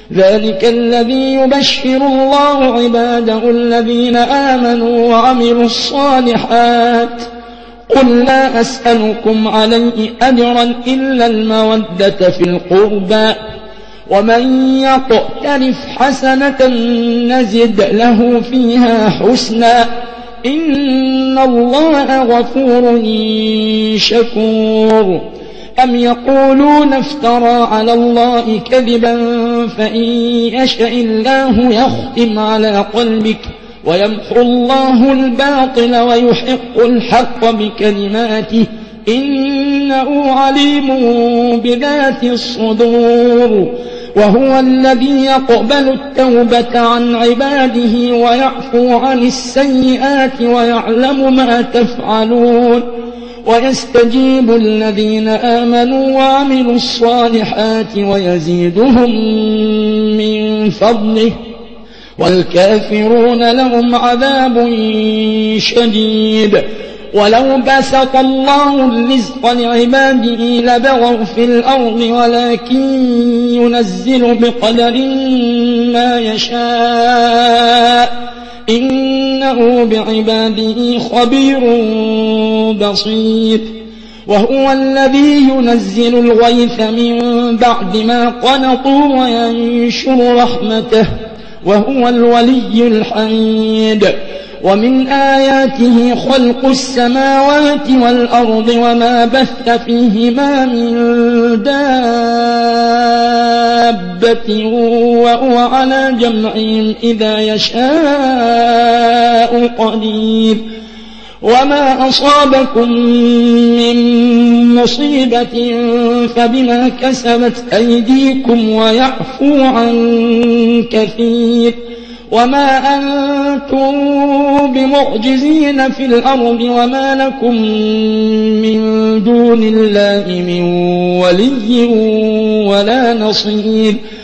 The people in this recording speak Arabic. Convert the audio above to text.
ذلك الذي يبشر الله عباده الذين آمنوا وعملوا الصالحات قل لا أسألكم عليه أجرا إلا المودة في القربى ومن يقترف حسنة نزد له فيها حسنا إن الله غفور شكور أم يقولون افترى على الله كذبا فإن يشاء الله يختم على قلبك ويمحو الله الباطل ويحق الحق بكلماته إنه عليم بذات الصدور وهو الذي يقبل التوبة عن عباده ويعفو عن السيئات ويعلم ما تفعلون ويستجيب الذين آمنوا وعملوا الصالحات ويزيدهم من فضله والكافرون لهم عذاب شديد ولو بسط الله الرزق لعباده لبغوا في الأرض ولكن ينزل بقدر ما يشاء إنه بعباده خبير بصير وهو الذي ينزل الغيث من بعد ما قنطوا وينشر رحمته وهو الولي الحميد ومن آياته خلق السماوات والأرض وما بث فيهما من دابة وهو على جمعهم إذا يشاء قدير وما أصابكم من مصيبة فبما كسبت أيديكم ويعفو عن كثير وما أنتم بمعجزين في الأرض وما لكم من دون الله من ولي ولا نصير